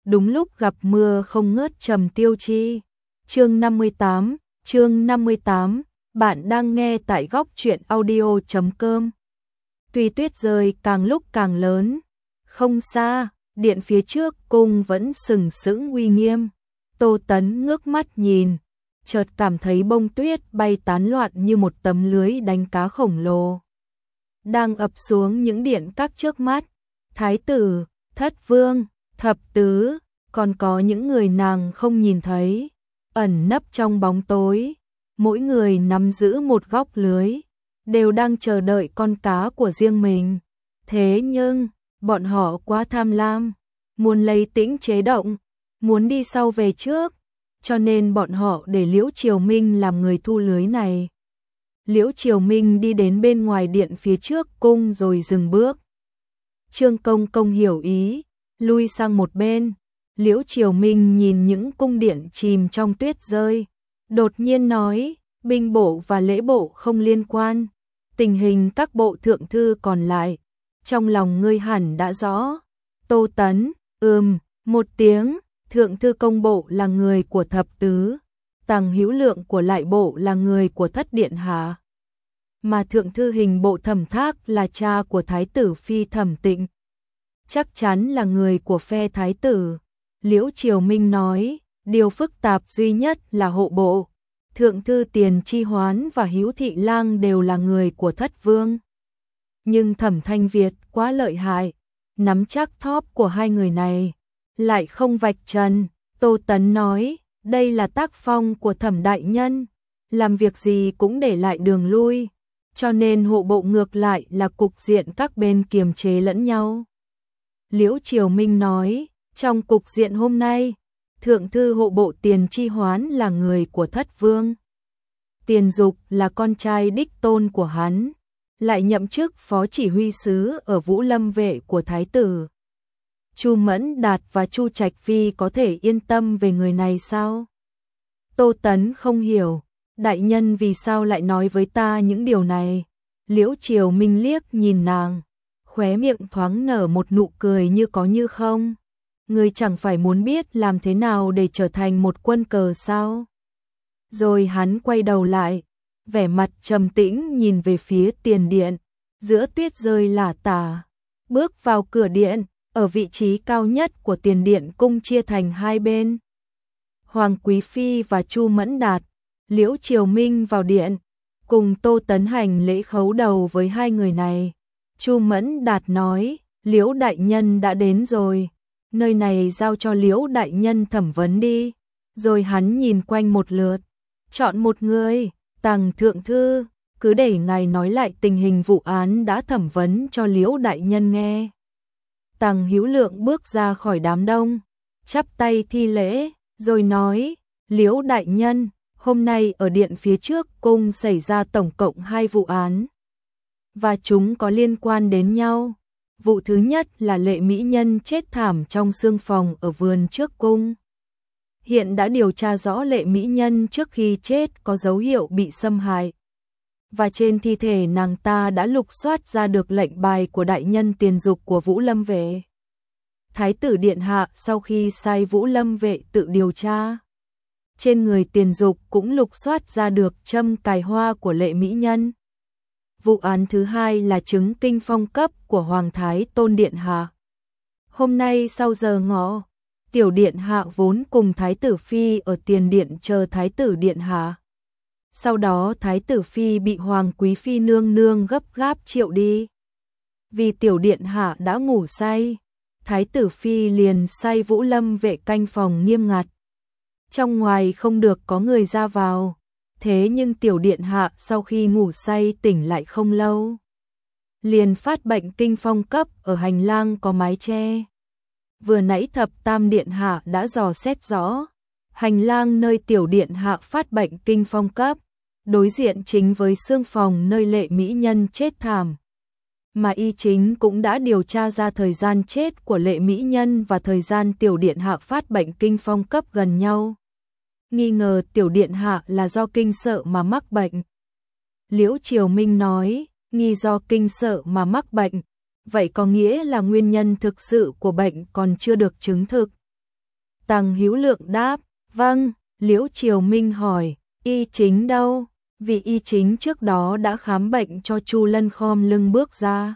đúng lúc gặp mưa không ngớt Trầm Tiêu Chi. Chương 58, bạn đang nghe tại góc truyện audio.com. Tuy tuyết rơi càng lúc càng lớn, không xa, điện phía trước cung vẫn sừng sững uy nghiêm. Tô Tấn ngước mắt nhìn, chợt cảm thấy bông tuyết bay tán loạn như một tấm lưới đánh cá khổng lồ, đang ập xuống những điện các trước mắt. Thái tử, thất vương, thập tứ, còn có những người nàng không nhìn thấy, ẩn nấp trong bóng tối, mỗi người nắm giữ một góc lưới, đều đang chờ đợi con cá của riêng mình. Thế nhưng, bọn họ quá tham lam, muốn lấy tĩnh chế động, muốn đi sau về trước, cho nên bọn họ để Liễu Triều Minh làm người thu lưới này. Liễu Triều Minh đi đến bên ngoài điện phía trước cung rồi dừng bước. Trương Công Công hiểu ý, lui sang một bên. Liễu Triều Minh nhìn những cung điện chìm trong tuyết rơi, đột nhiên nói, binh bộ và lễ bộ không liên quan, tình hình các bộ thượng thư còn lại, trong lòng ngươi hẳn đã rõ. Tô Tấn, một tiếng, thượng thư công bộ là người của thập tứ, Tằng Hữu Lượng của lại bộ là người của thất điện hạ, mà thượng thư hình bộ Thẩm Thác là cha của thái tử phi Thẩm Tịnh, chắc chắn là người của phe thái tử. Liễu Triều Minh nói, điều phức tạp duy nhất là hộ bộ, thượng thư Tiền Chi Hoán và Hữu Thị Lang đều là người của thất vương. Nhưng Thẩm Thanh Việt quá lợi hại, nắm chắc thóp của hai người này, lại không vạch trần. Tô Tấn nói, đây là tác phong của Thẩm đại nhân, làm việc gì cũng để lại đường lui, cho nên hộ bộ ngược lại là cục diện các bên kiềm chế lẫn nhau. Liễu Triều Minh nói, trong cục diện hôm nay, thượng thư hộ bộ Tiền Chi Hoán là người của thất vương. Tiền Dục là con trai đích tôn của hắn, lại nhậm chức phó chỉ huy sứ ở Vũ Lâm vệ của thái tử. Chu Mẫn Đạt và Chu Trạch Phi có thể yên tâm về người này sao? Tô Tấn không hiểu, đại nhân vì sao lại nói với ta những điều này? Liễu Triều Minh liếc nhìn nàng, khóe miệng thoáng nở một nụ cười như có như không. Ngươi chẳng phải muốn biết làm thế nào để trở thành một quân cờ sao? Rồi hắn quay đầu lại, vẻ mặt trầm tĩnh nhìn về phía tiền điện, giữa tuyết rơi lả tả. Bước vào cửa điện, ở vị trí cao nhất của tiền điện cung chia thành hai bên. Hoàng Quý Phi và Chu Mẫn Đạt, Liễu Triều Minh vào điện, cùng Tô Tấn hành lễ khấu đầu với hai người này. Chu Mẫn Đạt nói, Liễu đại nhân đã đến rồi, nơi này giao cho Liễu đại nhân thẩm vấn đi. Rồi hắn nhìn quanh một lượt, chọn một người, Tằng thượng thư, cứ để ngài nói lại tình hình vụ án đã thẩm vấn cho Liễu đại nhân nghe. Tằng Hữu Lượng bước ra khỏi đám đông, chắp tay thi lễ, rồi nói, Liễu đại nhân, hôm nay ở điện phía trước cung xảy ra tổng cộng 2 vụ án, và chúng có liên quan đến nhau. Vụ thứ nhất là Lệ mỹ nhân chết thảm trong xương phòng ở vườn trước cung. Hiện đã điều tra rõ Lệ mỹ nhân trước khi chết có dấu hiệu bị xâm hại, và trên thi thể nàng ta đã lục soát ra được lệnh bài của đại nhân Tiền Dục của Vũ Lâm vệ. Thái tử điện hạ sau khi sai Vũ Lâm vệ tự điều tra, trên người Tiền Dục cũng lục soát ra được châm cài hoa của Lệ mỹ nhân. Vụ án thứ hai là chứng kinh phong cấp của Hoàng Thái Tôn điện hạ. Hôm nay sau giờ ngọ, tiểu điện hạ vốn cùng thái tử phi ở tiền điện chờ thái tử điện hạ. Sau đó thái tử phi bị Hoàng Quý Phi nương nương gấp gáp triệu đi. Vì tiểu điện hạ đã ngủ say, thái tử phi liền sai Vũ Lâm vệ canh phòng nghiêm ngặt, trong ngoài không được có người ra vào. Thế nhưng tiểu điện hạ sau khi ngủ say tỉnh lại không lâu, liền phát bệnh kinh phong cấp ở hành lang có mái che. Vừa nãy thập tam điện hạ đã dò xét rõ, hành lang nơi tiểu điện hạ phát bệnh kinh phong cấp, đối diện chính với xương phòng nơi Lệ mỹ nhân chết thảm. Mà y chính cũng đã điều tra ra thời gian chết của Lệ mỹ nhân và thời gian tiểu điện hạ phát bệnh kinh phong cấp gần nhau. Nghi ngờ tiểu điện hạ là do kinh sợ mà mắc bệnh. Liễu Triều Minh nói, nghi do kinh sợ mà mắc bệnh, vậy có nghĩa là nguyên nhân thực sự của bệnh còn chưa được chứng thực. Tằng Hữu Lượng đáp, vâng. Liễu Triều Minh hỏi, y chính đâu? Vị y chính trước đó đã khám bệnh cho Chu Lân khom lưng bước ra.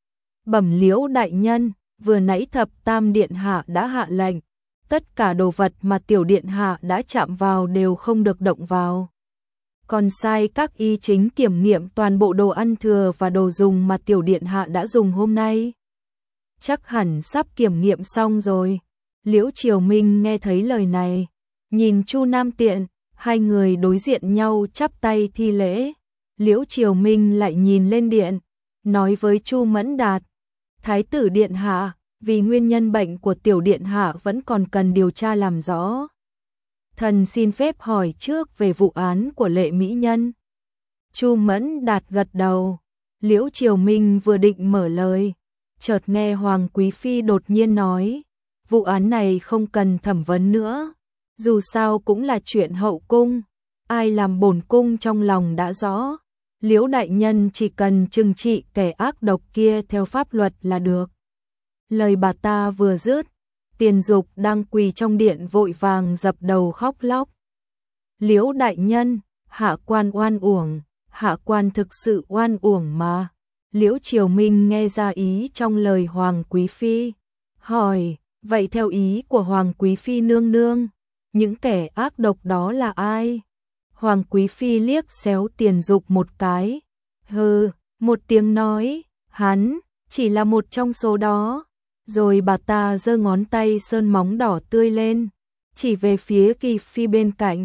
Bẩm Liễu đại nhân, vừa nãy Thập Tam điện hạ đã hạ lệnh, tất cả đồ vật mà tiểu điện hạ đã chạm vào đều không được động vào. Còn sai các y chính kiểm nghiệm toàn bộ đồ ăn thừa và đồ dùng mà tiểu điện hạ đã dùng hôm nay. Chắc hẳn sắp kiểm nghiệm xong rồi. Liễu Triều Minh nghe thấy lời này, nhìn Chu Nam Tiện, hai người đối diện nhau chắp tay thi lễ. Liễu Triều Minh lại nhìn lên điện, nói với Chu Mẫn Đạt, Thái tử điện hạ, vì nguyên nhân bệnh của tiểu điện hạ vẫn còn cần điều tra làm rõ. Thần xin phép hỏi trước về vụ án của Lệ mỹ nhân. Chu Mẫn Đạt gật đầu. Liễu Triều Minh vừa định mở lời, chợt nghe Hoàng Quý Phi đột nhiên nói, vụ án này không cần thẩm vấn nữa, dù sao cũng là chuyện hậu cung, ai làm bổn cung trong lòng đã rõ. Liễu đại nhân chỉ cần trừng trị kẻ ác độc kia theo pháp luật là được. Lời bà ta vừa dứt, Tiền Dục đang quỳ trong điện vội vàng dập đầu khóc lóc. Liễu đại nhân, hạ quan oan uổng, hạ quan thực sự oan uổng mà. Liễu Triều Minh nghe ra ý trong lời Hoàng Quý Phi, hỏi, vậy theo ý của Hoàng Quý Phi nương nương, những kẻ ác độc đó là ai? Hoàng Quý Phi liếc xéo Tiền Dục một cái, hừ, một tiếng nói, hắn chỉ là một trong số đó. Rồi bà ta giơ ngón tay sơn móng đỏ tươi lên, chỉ về phía Kỳ Phi bên cạnh,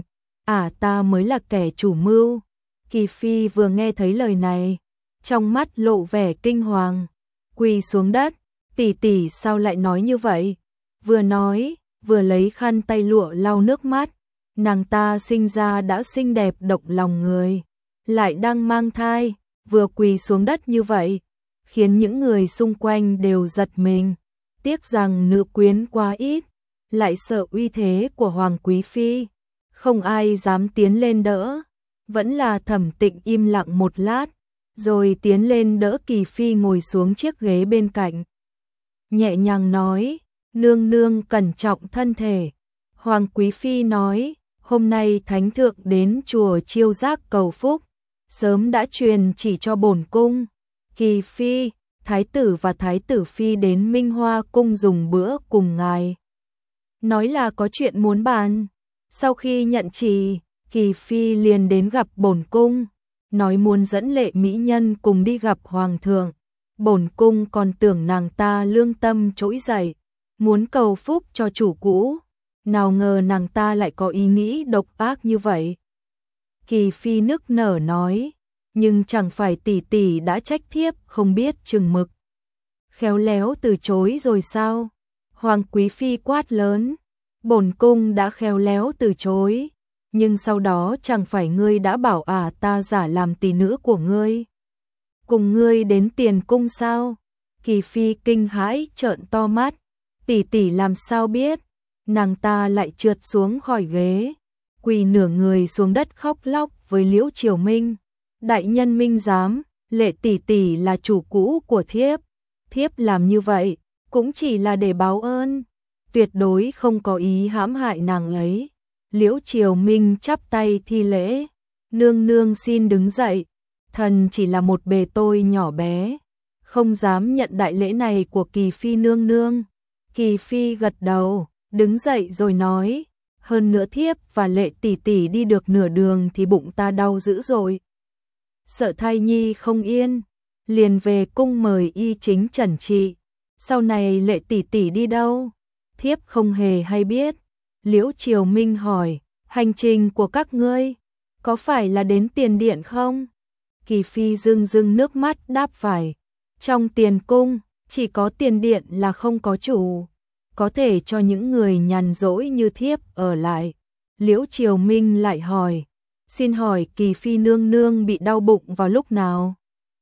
ta mới là kẻ chủ mưu. Kỳ Phi vừa nghe thấy lời này, trong mắt lộ vẻ kinh hoàng, quỳ xuống đất, tỷ tỷ sao lại nói như vậy? Vừa nói, vừa lấy khăn tay lụa lau nước mắt, nàng ta sinh ra đã xinh đẹp động lòng người, lại đang mang thai, vừa quỳ xuống đất như vậy, khiến những người xung quanh đều giật mình. Tiếc rằng nữ quyến quá ít, lại sợ uy thế của Hoàng Quý Phi, không ai dám tiến lên đỡ. Vẫn là Thẩm Tịnh im lặng một lát, rồi tiến lên đỡ Kỳ Phi ngồi xuống chiếc ghế bên cạnh. Nhẹ nhàng nói, nương nương cẩn trọng thân thể. Hoàng Quý Phi nói, hôm nay Thánh Thượng đến chùa Chiêu Giác cầu phúc, sớm đã truyền chỉ cho bổn cung. Kỳ Phi, Thái tử và Thái tử Phi đến Minh Hoa cung dùng bữa cùng ngài. Nói là có chuyện muốn bàn. Sau khi nhận chỉ, Kỳ Phi liền đến gặp bổn cung, nói muốn dẫn Lệ mỹ nhân cùng đi gặp Hoàng thượng. Bổn cung còn tưởng nàng ta lương tâm trỗi dậy, muốn cầu phúc cho chủ cũ. Nào ngờ nàng ta lại có ý nghĩ độc ác như vậy. Kỳ Phi nức nở nói, nhưng chẳng phải tỷ tỷ đã trách thiếp không biết chừng mực, khéo léo từ chối rồi sao? Hoàng Quý Phi quát lớn, bổn cung đã khéo léo từ chối, nhưng sau đó chẳng phải ngươi đã bảo ta giả làm tỷ nữ của ngươi, cùng ngươi đến tiền cung sao? Kỳ Phi kinh hãi trợn to mắt, tỷ tỷ làm sao biết? Nàng ta lại trượt xuống khỏi ghế, quỳ nửa người xuống đất khóc lóc với Liễu Triều Minh. Đại nhân minh giám, Lệ tỷ tỷ là chủ cũ của thiếp, thiếp làm như vậy cũng chỉ là để báo ơn, tuyệt đối không có ý hãm hại nàng ấy. Liễu Triều Minh chắp tay thi lễ, nương nương xin đứng dậy, thần chỉ là một bề tôi nhỏ bé, không dám nhận đại lễ này của Kỳ Phi nương nương. Kỳ Phi gật đầu, đứng dậy rồi nói, hơn nữa thiếp và Lệ tỷ tỷ đi được nửa đường thì bụng ta đau dữ rồi, sợ thai nhi không yên, liền về cung mời y chính trần trị. Sau này Lệ tỷ tỷ đi đâu? Thiếp không hề hay biết. Liễu Triều Minh hỏi, hành trình của các ngươi có phải là đến tiền điện không? Kỳ Phi rưng rưng nước mắt đáp phải, trong tiền cung chỉ có tiền điện là không có chủ, có thể cho những người nhàn rỗi như thiếp ở lại. Liễu Triều Minh lại hỏi, xin hỏi Kỳ Phi nương nương bị đau bụng vào lúc nào?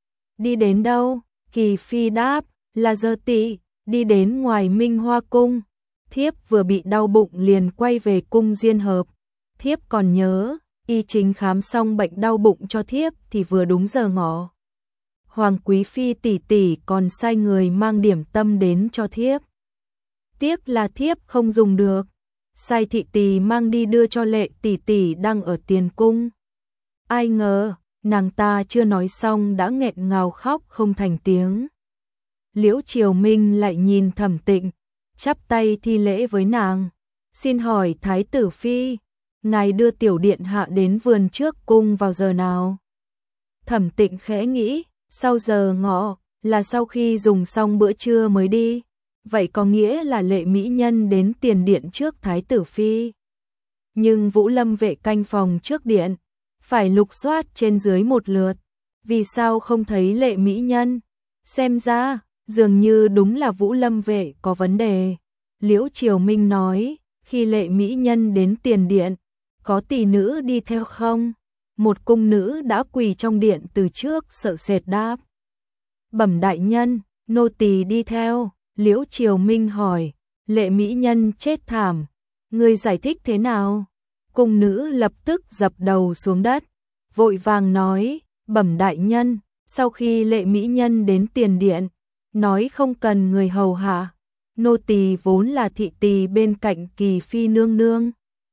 Đi đến đâu? Kỳ Phi đáp, là giờ tỵ, đi đến ngoài Minh Hoa cung. Thiếp vừa bị đau bụng liền quay về cung Diên Hợp. Thiếp còn nhớ, y chính khám xong bệnh đau bụng cho thiếp thì vừa đúng giờ ngọ. Hoàng Quý Phi tỷ tỷ còn sai người mang điểm tâm đến cho thiếp. Tiếc là thiếp không dùng được. sai thị tỳ mang đi đưa cho Lệ tỷ tỷ đang ở tiền cung. Ai ngờ, nàng ta chưa nói xong đã nghẹn ngào khóc không thành tiếng. Liễu Triều Minh lại nhìn Thẩm Tịnh, chắp tay thi lễ với nàng. Xin hỏi Thái tử Phi, ngài đưa tiểu điện hạ đến vườn trước cung vào giờ nào? Thẩm Tịnh khẽ nghĩ, sau giờ ngọ, là sau khi dùng xong bữa trưa mới đi. Vậy có nghĩa là Lệ mỹ nhân đến tiền điện trước Thái tử Phi. Nhưng Vũ Lâm vệ canh phòng trước điện, phải lục soát trên dưới một lượt. Vì sao không thấy Lệ mỹ nhân? Xem ra, dường như đúng là Vũ Lâm vệ có vấn đề. Liễu Triều Minh nói, khi Lệ mỹ nhân đến tiền điện, có tỷ nữ đi theo không? Một cung nữ đã quỳ trong điện từ trước sợ sệt đáp. Bẩm đại nhân, nô tỳ đi theo. Liễu Triều Minh hỏi, Lệ mỹ nhân chết thảm, ngươi giải thích thế nào? Cung nữ lập tức dập đầu xuống đất, vội vàng nói, bẩm đại nhân, sau khi Lệ mỹ nhân đến tiền điện, nói không cần người hầu hạ, nô tỳ vốn là thị tỳ bên cạnh Kỳ Phi nương nương.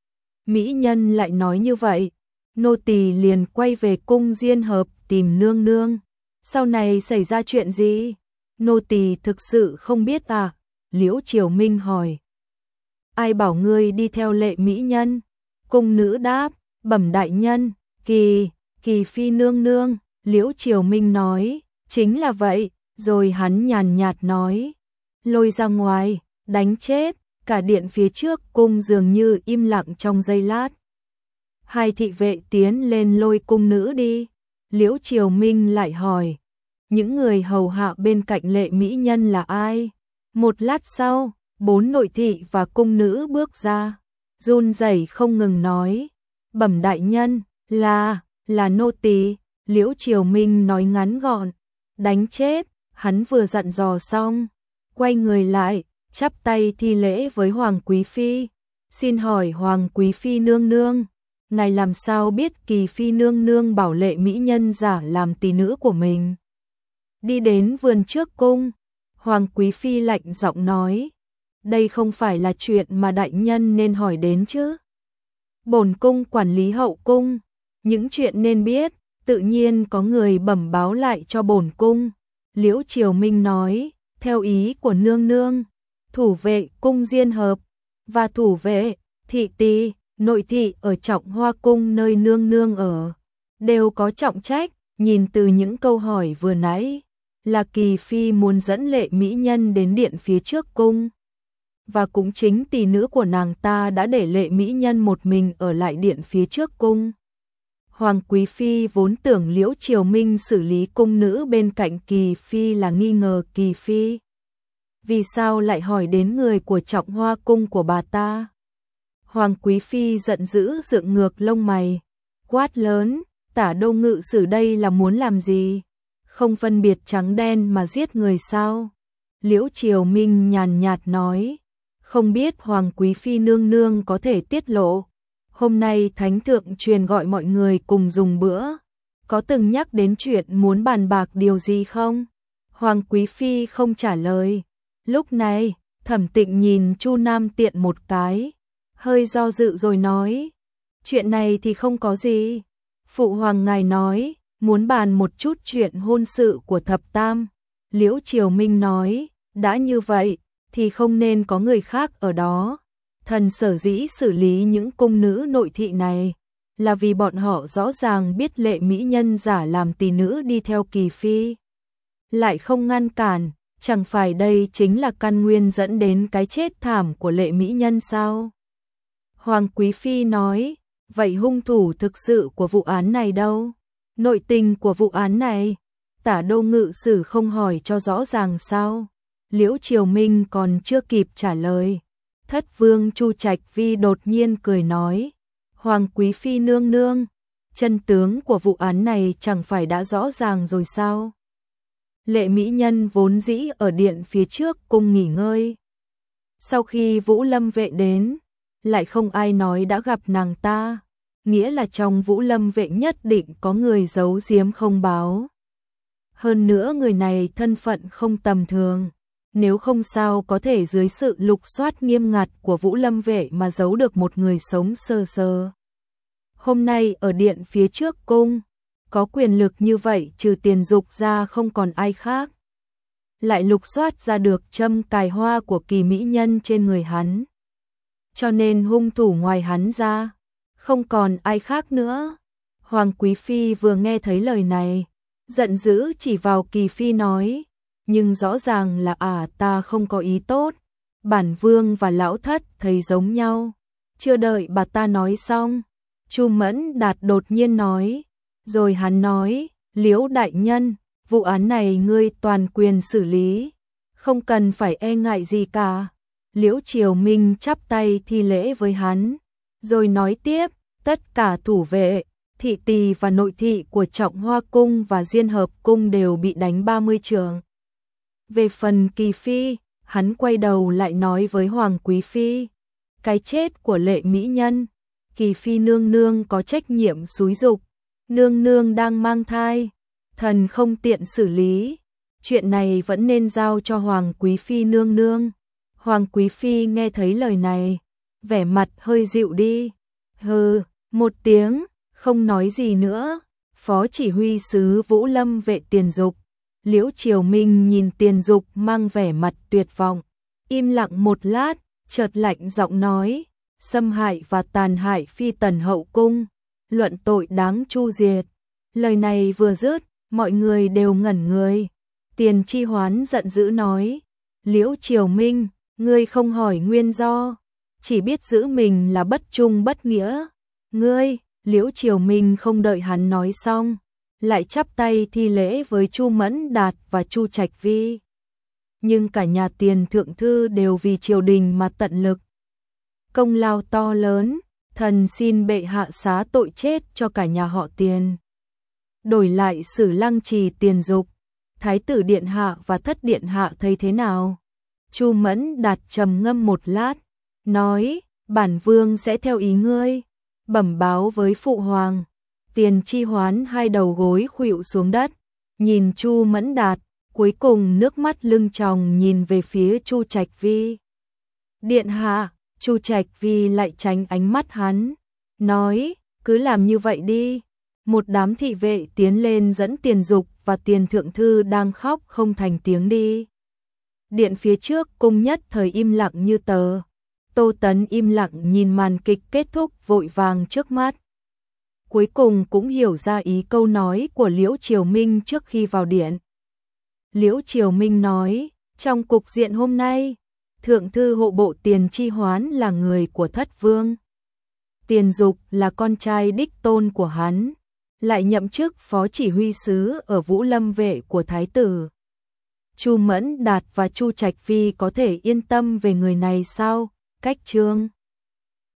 Mỹ nhân lại nói như vậy, nô tỳ liền quay về cung Diên Hợp tìm nương nương. Sau này xảy ra chuyện gì? Nô tỳ thực sự không biết à? Liễu Triều Minh hỏi. Ai bảo ngươi đi theo Lệ mỹ nhân? Cung nữ đáp, bẩm đại nhân, Kỳ Phi nương nương. Liễu Triều Minh nói, chính là vậy. Rồi hắn nhàn nhạt nói, lôi ra ngoài, đánh chết. Cả điện phía trước cung dường như im lặng trong giây lát. Hai thị vệ tiến lên lôi cung nữ đi. Liễu Triều Minh lại hỏi, những người hầu hạ bên cạnh Lệ mỹ nhân là ai? Một lát sau, 4 nội thị và cung nữ bước ra, run rẩy không ngừng nói, bẩm đại nhân, là nô tỳ. Liễu Triều Minh nói ngắn gọn, đánh chết. Hắn vừa dặn dò xong, quay người lại, chắp tay thi lễ với Hoàng Quý Phi. Xin hỏi Hoàng Quý Phi nương nương, ngài làm sao biết Kỳ Phi nương nương bảo Lệ mỹ nhân giả làm tỷ nữ của mình? Đi đến vườn trước cung, Hoàng Quý Phi lạnh giọng nói, đây không phải là chuyện mà đại nhân nên hỏi đến chứ. Bổn cung quản lý hậu cung, những chuyện nên biết, tự nhiên có người bẩm báo lại cho bổn cung. Liễu Triều Minh nói, theo ý của nương nương, thủ vệ cung Diên Hợp và thủ vệ thị tỳ, nội thị ở Trọng Hoa cung nơi nương nương ở, đều có trọng trách. Nhìn từ những câu hỏi vừa nãy, là Kỳ Phi muốn dẫn Lệ mỹ nhân đến điện phía trước cung. Và cũng chính tỷ nữ của nàng ta đã để Lệ mỹ nhân một mình ở lại điện phía trước cung. Hoàng Quý Phi vốn tưởng Liễu Triều Minh xử lý cung nữ bên cạnh Kỳ Phi là nghi ngờ Kỳ Phi. Vì sao lại hỏi đến người của Trọng Hoa cung của bà ta? Hoàng Quý Phi giận dữ dựng ngược lông mày, quát lớn, Tả Đô ngự sử đây là muốn làm gì? Không phân biệt trắng đen mà giết người sao? Liễu Triều Minh nhàn nhạt nói, không biết Hoàng Quý Phi nương nương có thể tiết lộ. Hôm nay Thánh Thượng truyền gọi mọi người cùng dùng bữa, có từng nhắc đến chuyện muốn bàn bạc điều gì không? Hoàng Quý Phi không trả lời. Lúc này, Thẩm Tịnh nhìn Chu Nam Tiện một cái, hơi do dự rồi nói, chuyện này thì không có gì. Phụ hoàng ngài nói, muốn bàn một chút chuyện hôn sự của thập tam. Liễu Triều Minh nói, đã như vậy, thì không nên có người khác ở đó. Thần sở dĩ xử lý những cung nữ nội thị này, là vì bọn họ rõ ràng biết Lệ mỹ nhân giả làm tỷ nữ đi theo Kỳ Phi. Lại không ngăn cản, chẳng phải đây chính là căn nguyên dẫn đến cái chết thảm của Lệ mỹ nhân sao? Hoàng Quý Phi nói, vậy hung thủ thực sự của vụ án này đâu? Nội tình của vụ án này, Tả Đô ngự sử không hỏi cho rõ ràng sao? Liễu Triều Minh còn chưa kịp trả lời, Thất Vương Chu Trạch Vi đột nhiên cười nói, Hoàng Quý Phi nương nương, chân tướng của vụ án này chẳng phải đã rõ ràng rồi sao? Lệ mỹ nhân vốn dĩ ở điện phía trước cung nghỉ ngơi. Sau khi Vũ Lâm vệ đến, lại không ai nói đã gặp nàng ta, nghĩa là trong Vũ Lâm vệ nhất định có người giấu giếm không báo. Hơn nữa người này thân phận không tầm thường, nếu không sao có thể dưới sự lục soát nghiêm ngặt của Vũ Lâm vệ mà giấu được một người sống sờ sờ. Hôm nay ở điện phía trước cung, có quyền lực như vậy trừ Tiền Dục ra không còn ai khác. Lại lục soát ra được châm cài hoa của Kỳ mỹ nhân trên người hắn. Cho nên hung thủ ngoài hắn ra, không còn ai khác nữa. Hoàng Quý Phi vừa nghe thấy lời này, giận dữ chỉ vào Kỳ Phi nói, nhưng rõ ràng là ta không có ý tốt. Bản vương và lão thất thấy giống nhau. Chưa đợi bà ta nói xong, Chu Mẫn Đạt đột nhiên nói, rồi hắn nói, Liễu đại nhân, vụ án này ngươi toàn quyền xử lý, không cần phải e ngại gì cả. Liễu Triều Minh chắp tay thi lễ với hắn, rồi nói tiếp, tất cả thủ vệ, thị tỳ và nội thị của Trọng Hoa Cung và Diên Hợp Cung đều bị đánh 30 trường. Về phần Kỳ Phi, hắn quay đầu lại nói với Hoàng Quý Phi, cái chết của Lệ mỹ nhân, Kỳ Phi nương nương có trách nhiệm xúi giục, nương nương đang mang thai, thần không tiện xử lý, chuyện này vẫn nên giao cho Hoàng Quý Phi nương nương. Hoàng Quý Phi nghe thấy lời này, vẻ mặt hơi dịu đi, hừ, một tiếng, không nói gì nữa. Phó chỉ huy sứ Vũ Lâm vệ Tiền Dục, Liễu Triều Minh nhìn Tiền Dục mang vẻ mặt tuyệt vọng, im lặng một lát, chợt lạnh giọng nói, xâm hại và tàn hại phi tần hậu cung, luận tội đáng chu diệt. Lời này vừa dứt, mọi người đều ngẩn người. Tiền Chi Hoán giận dữ nói, Liễu Triều Minh, ngươi không hỏi nguyên do, chỉ biết giữ mình là bất trung bất nghĩa. Ngươi, Liễu Triều Minh không đợi hắn nói xong, lại chắp tay thi lễ với Chu Mẫn Đạt và Chu Trạch Vi. Nhưng cả nhà Tiền thượng thư đều vì triều đình mà tận lực. Công lao to lớn, thần xin bệ hạ xá tội chết cho cả nhà họ Tiền. Đổi lại xử lăng trì Tiền Dục, Thái tử điện hạ và thất điện hạ thấy thế nào? Chu Mẫn Đạt trầm ngâm một lát, nói, bản vương sẽ theo ý ngươi, bẩm báo với phụ hoàng. Tiền Chi Hoán hai đầu gối khuỵu xuống đất, nhìn Chu Mẫn Đạt, cuối cùng nước mắt lưng tròng nhìn về phía Chu Trạch Vi. Điện hạ, Chu Trạch Vi lại tránh ánh mắt hắn, nói, cứ làm như vậy đi. Một đám thị vệ tiến lên dẫn Tiền Dục và Tiền thượng thư đang khóc không thành tiếng đi. Điện phía trước cung nhất thời im lặng như tờ. Tô Tấn im lặng nhìn màn kịch kết thúc vội vàng trước mắt. Cuối cùng cũng hiểu ra ý câu nói của Liễu Triều Minh trước khi vào điện. Liễu Triều Minh nói, trong cục diện hôm nay, thượng thư hộ bộ Tiền Chi Hoán là người của thất vương. Tiền Dục là con trai đích tôn của hắn, lại nhậm chức phó chỉ huy sứ ở Vũ Lâm vệ của thái tử. Chu Mẫn Đạt và Chu Trạch Vi có thể yên tâm về người này sao? Cách Trương